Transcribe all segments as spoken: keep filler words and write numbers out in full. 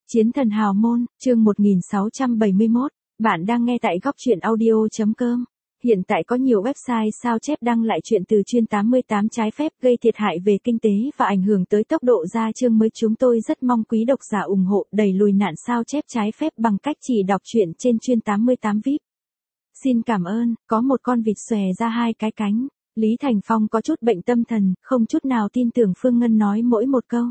Chiến thần hào môn, chương một nghìn sáu trăm bảy mươi mốt, bạn đang nghe tại góc truyện audio.com. Hiện tại có nhiều website sao chép đăng lại chuyện từ chuyên tám mươi tám trái phép gây thiệt hại về kinh tế và ảnh hưởng tới tốc độ ra chương mới. Chúng tôi rất mong quý độc giả ủng hộ đẩy lùi nạn sao chép trái phép bằng cách chỉ đọc truyện trên chuyên tám mươi tám vi ai pi. Xin cảm ơn. Có một con vịt xòe ra hai cái cánh. Lý Thành Phong có chút bệnh tâm thần, không chút nào tin tưởng Phương Ngân nói mỗi một câu.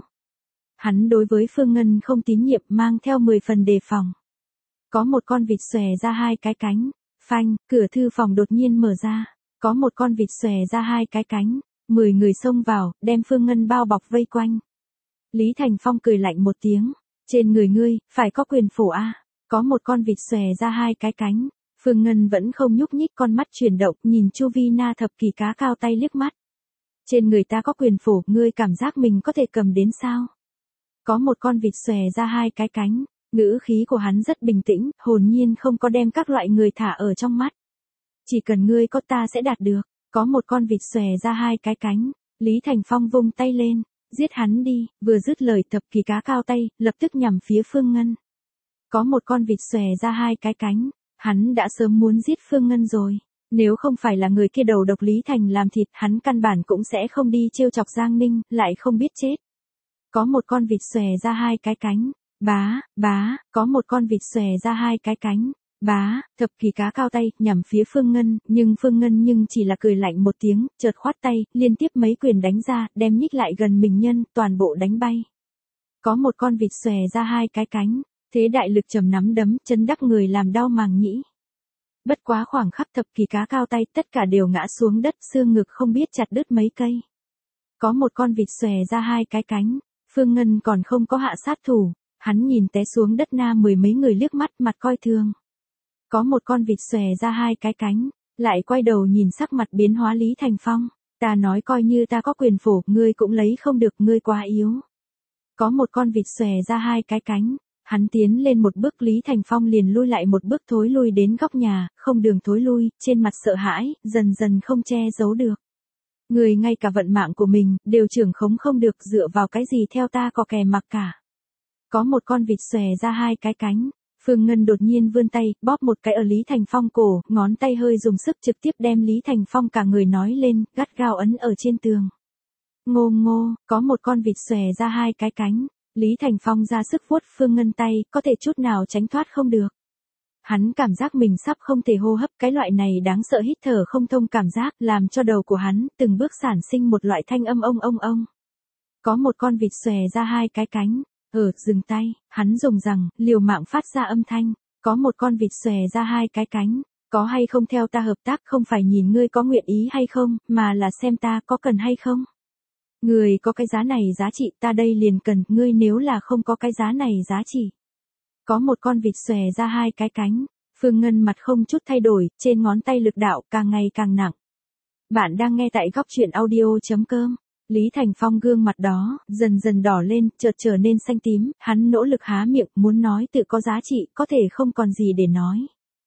Hắn đối với Phương Ngân không tín nhiệm, mang theo mười phần đề phòng. Có một con vịt xòe ra hai cái cánh. Phanh, cửa thư phòng đột nhiên mở ra. Có một con vịt xòe ra hai cái cánh. Mười người xông vào, đem Phương Ngân bao bọc vây quanh. Lý Thành Phong cười lạnh một tiếng. Trên người ngươi, phải có quyền phổ a. Có một con vịt xòe ra hai cái cánh. Phương Ngân vẫn không nhúc nhích, con mắt chuyển động, nhìn Chu Vi Na thập kỳ cá cao tay liếc mắt. Trên người ta có quyền phổ, ngươi cảm giác mình có thể cầm đến sao? Có một con vịt xòe ra hai cái cánh, ngữ khí của hắn rất bình tĩnh, hồn nhiên không có đem các loại người thả ở trong mắt. Chỉ cần ngươi có ta sẽ đạt được. Có một con vịt xòe ra hai cái cánh, Lý Thành Phong vung tay lên, giết hắn đi. Vừa dứt lời, thập kỳ cá cao tay lập tức nhằm phía Phương Ngân. Có một con vịt xòe ra hai cái cánh, hắn đã sớm muốn giết Phương Ngân rồi. Nếu không phải là người kia đầu độc Lý Thành làm thịt, hắn căn bản cũng sẽ không đi trêu chọc Giang Ninh, lại không biết chết. Có một con vịt xòe ra hai cái cánh, bá, bá, có một con vịt xòe ra hai cái cánh, bá, thập kỳ cá cao tay, nhằm phía Phương Ngân, nhưng Phương Ngân nhưng chỉ là cười lạnh một tiếng, chợt khoát tay, liên tiếp mấy quyền đánh ra, đem nhích lại gần mình nhân, toàn bộ đánh bay. Có một con vịt xòe ra hai cái cánh, thế đại lực trầm nắm đấm, chân đắc người làm đau màng nhĩ. Bất quá khoảng khắc thập kỳ cá cao tay, tất cả đều ngã xuống đất, xương ngực không biết chặt đứt mấy cây. Có một con vịt xòe ra hai cái cánh. Phương Ngân còn không có hạ sát thủ, hắn nhìn té xuống đất Na mười mấy người liếc mắt, mặt coi thường. Có một con vịt xòe ra hai cái cánh, lại quay đầu nhìn sắc mặt biến hóa Lý Thành Phong. Ta nói coi như ta có quyền phổ, ngươi cũng lấy không được, ngươi quá yếu. Có một con vịt xòe ra hai cái cánh, hắn tiến lên một bước, Lý Thành Phong liền lui lại một bước, thối lui đến góc nhà, không đường thối lui, trên mặt sợ hãi, dần dần không che giấu được. Người ngay cả vận mạng của mình, đều trưởng khống không được, dựa vào cái gì theo ta có kè mặc cả. Có một con vịt xòe ra hai cái cánh, Phương Ngân đột nhiên vươn tay, bóp một cái ở Lý Thành Phong cổ, ngón tay hơi dùng sức trực tiếp đem Lý Thành Phong cả người nói lên, gắt gao ấn ở trên tường. Ngô ngô, có một con vịt xòe ra hai cái cánh, Lý Thành Phong ra sức vuốt Phương Ngân tay, có thể chút nào tránh thoát không được. Hắn cảm giác mình sắp không thể hô hấp, cái loại này đáng sợ hít thở không thông cảm giác, làm cho đầu của hắn từng bước sản sinh một loại thanh âm ông ông ông. Có một con vịt xòe ra hai cái cánh, ở dừng tay, hắn dùng rằng, liều mạng phát ra âm thanh. Có một con vịt xòe ra hai cái cánh, có hay không theo ta hợp tác, không phải nhìn ngươi có nguyện ý hay không, mà là xem ta có cần hay không. Ngươi có cái giá này giá trị, ta đây liền cần, ngươi nếu là không có cái giá này giá trị. Có một con vịt xòe ra hai cái cánh, Phương Ngân mặt không chút thay đổi, trên ngón tay lực đạo càng ngày càng nặng. Bạn đang nghe tại góc truyện audio.com. Lý Thành Phong gương mặt đó, dần dần đỏ lên, chợt trở nên xanh tím, hắn nỗ lực há miệng, muốn nói tự có giá trị, có thể không còn gì để nói.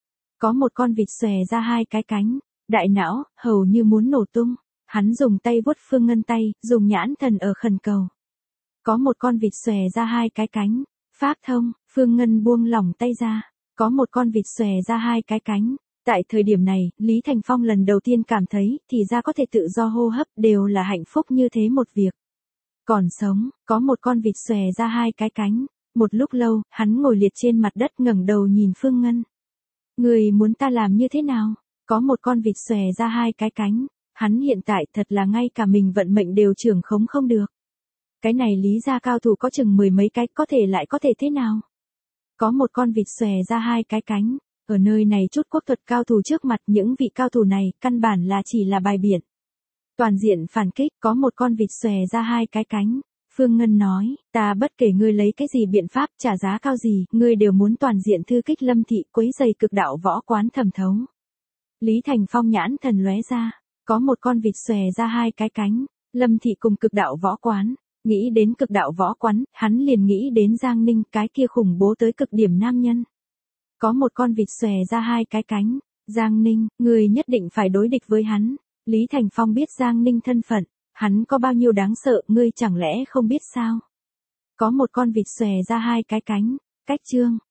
Có một con vịt xòe ra hai cái cánh, đại não, hầu như muốn nổ tung, hắn dùng tay vuốt Phương Ngân tay, dùng nhãn thần ở khẩn cầu. Có một con vịt xòe ra hai cái cánh, phát thông, Phương Ngân buông lỏng tay ra, có một con vịt xòe ra hai cái cánh. Tại thời điểm này, Lý Thành Phong lần đầu tiên cảm thấy, thì ra có thể tự do hô hấp, đều là hạnh phúc như thế một việc. Còn sống, có một con vịt xòe ra hai cái cánh, một lúc lâu, hắn ngồi liệt trên mặt đất ngẩng đầu nhìn Phương Ngân. Người muốn ta làm như thế nào? Có một con vịt xòe ra hai cái cánh, hắn hiện tại thật là ngay cả mình vận mệnh đều trưởng khống không được. Cái này Lý gia cao thủ có chừng mười mấy cái, có thể lại có thể thế nào? Có một con vịt xòe ra hai cái cánh, ở nơi này chút quốc thuật cao thủ trước mặt, những vị cao thủ này, căn bản là chỉ là bài biện. Toàn diện phản kích, có một con vịt xòe ra hai cái cánh. Phương Ngân nói, ta bất kể ngươi lấy cái gì biện pháp, trả giá cao gì, ngươi đều muốn toàn diện thư kích Lâm Thị, quấy giày cực đạo võ quán thẩm thấu. Lý Thành Phong nhãn thần lóe ra, có một con vịt xòe ra hai cái cánh, Lâm Thị cùng cực đạo võ quán. Nghĩ đến cực đạo võ quán, hắn liền nghĩ đến Giang Ninh, cái kia khủng bố tới cực điểm nam nhân. Có một con vịt xòe ra hai cái cánh, Giang Ninh, người nhất định phải đối địch với hắn. Lý Thành Phong biết Giang Ninh thân phận, hắn có bao nhiêu đáng sợ, ngươi chẳng lẽ không biết sao? Có một con vịt xòe ra hai cái cánh. Cách chương